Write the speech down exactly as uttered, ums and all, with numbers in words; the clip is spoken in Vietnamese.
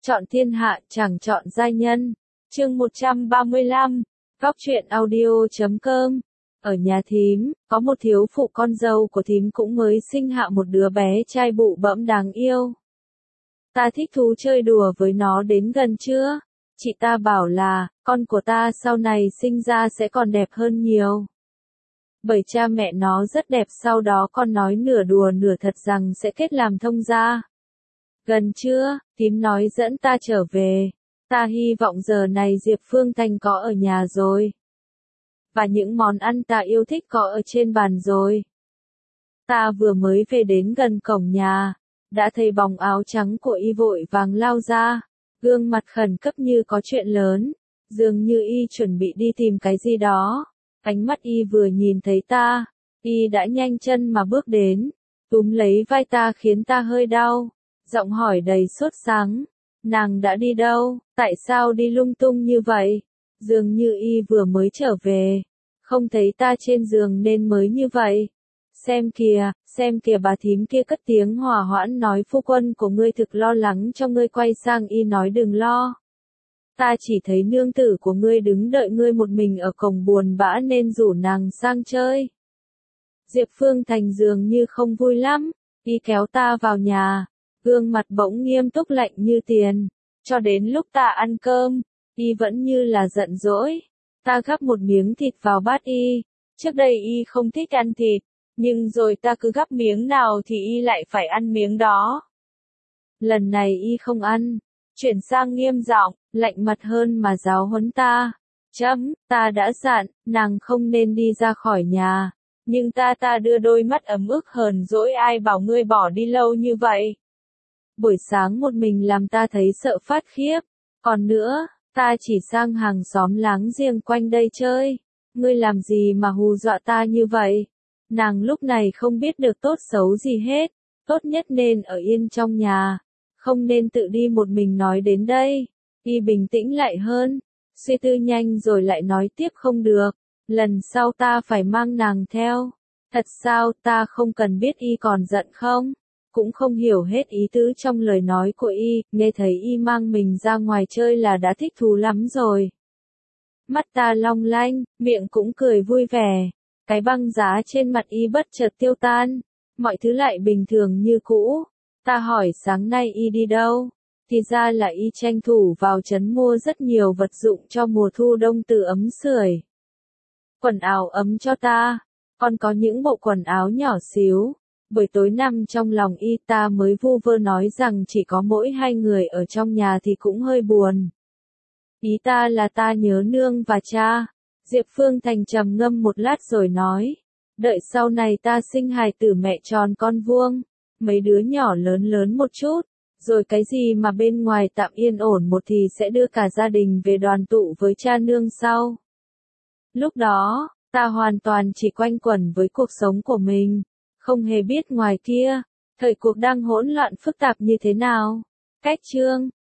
Chọn thiên hạ chẳng chọn giai nhân. Chương một trăm ba mươi lăm. Góc truyện audio chấm com. Ở nhà thím, có một thiếu phụ con dâu của thím cũng mới sinh hạ một đứa bé trai bụ bẫm đáng yêu. Ta thích thú chơi đùa với nó đến gần chưa? Chị ta bảo là, con của ta sau này sinh ra sẽ còn đẹp hơn nhiều. Bởi cha mẹ nó rất đẹp, sau đó con nói nửa đùa nửa thật rằng sẽ kết làm thông gia. Gần chưa, thím nói dẫn ta trở về. Ta hy vọng giờ này Diệp Phương Thành có ở nhà rồi. Và những món ăn ta yêu thích có ở trên bàn rồi. Ta vừa mới về đến gần cổng nhà, đã thấy bóng áo trắng của y vội vàng lao ra, gương mặt khẩn cấp như có chuyện lớn, dường như y chuẩn bị đi tìm cái gì đó. Ánh mắt y vừa nhìn thấy ta, y đã nhanh chân mà bước đến, túm lấy vai ta khiến ta hơi đau, giọng hỏi đầy sốt sắng, nàng đã đi đâu, tại sao đi lung tung như vậy? Dường như y vừa mới trở về, không thấy ta trên giường nên mới như vậy. Xem kìa, xem kìa, bà thím kia cất tiếng hòa hoãn nói, phu quân của ngươi thực lo lắng cho ngươi. Quay sang y nói, đừng lo. Ta chỉ thấy nương tử của ngươi đứng đợi ngươi một mình ở cổng buồn bã nên rủ nàng sang chơi. Diệp Phương Thành dường như không vui lắm, y kéo ta vào nhà, gương mặt bỗng nghiêm túc lạnh như tiền. Cho đến lúc ta ăn cơm, y vẫn như là giận dỗi. Ta gắp một miếng thịt vào bát y. Trước đây y không thích ăn thịt, nhưng rồi ta cứ gắp miếng nào thì y lại phải ăn miếng đó. Lần này y không ăn, chuyển sang nghiêm giọng, lạnh mặt hơn mà giáo huấn ta. Chấm, ta đã dặn, nàng không nên đi ra khỏi nhà. Nhưng ta ta đưa đôi mắt ấm ức hờn dỗi, ai bảo ngươi bỏ đi lâu như vậy. Buổi sáng một mình làm ta thấy sợ phát khiếp. Còn nữa, ta chỉ sang hàng xóm láng giềng quanh đây chơi. Ngươi làm gì mà hù dọa ta như vậy? Nàng lúc này không biết được tốt xấu gì hết. Tốt nhất nên ở yên trong nhà. Không nên tự đi một mình. Nói đến đây, y bình tĩnh lại hơn. Suy tư nhanh rồi lại nói tiếp, không được. Lần sau ta phải mang nàng theo. Thật sao? Ta không cần biết y còn giận không? Cũng không hiểu hết ý tứ trong lời nói của y, nghe thấy y mang mình ra ngoài chơi là đã thích thú lắm rồi. Mắt ta long lanh, miệng cũng cười vui vẻ. Cái băng giá trên mặt y bất chợt tiêu tan, mọi thứ lại bình thường như cũ. Ta hỏi sáng nay y đi đâu? Thì ra là y tranh thủ vào trấn mua rất nhiều vật dụng cho mùa thu đông, từ ấm sưởi, quần áo ấm cho ta. Còn có những bộ quần áo nhỏ xíu. Buổi tối nằm trong lòng y, ta mới vu vơ nói rằng chỉ có mỗi hai người ở trong nhà thì cũng hơi buồn. Ý ta là ta nhớ nương và cha. Diệp Phương Thành trầm ngâm một lát rồi nói, đợi sau này ta sinh hài tử mẹ tròn con vuông, mấy đứa nhỏ lớn lớn một chút, rồi cái gì mà bên ngoài tạm yên ổn một thì sẽ đưa cả gia đình về đoàn tụ với cha nương sau. Lúc đó, ta hoàn toàn chỉ quanh quẩn với cuộc sống của mình, không hề biết ngoài kia, thời cuộc đang hỗn loạn phức tạp như thế nào. Cách chương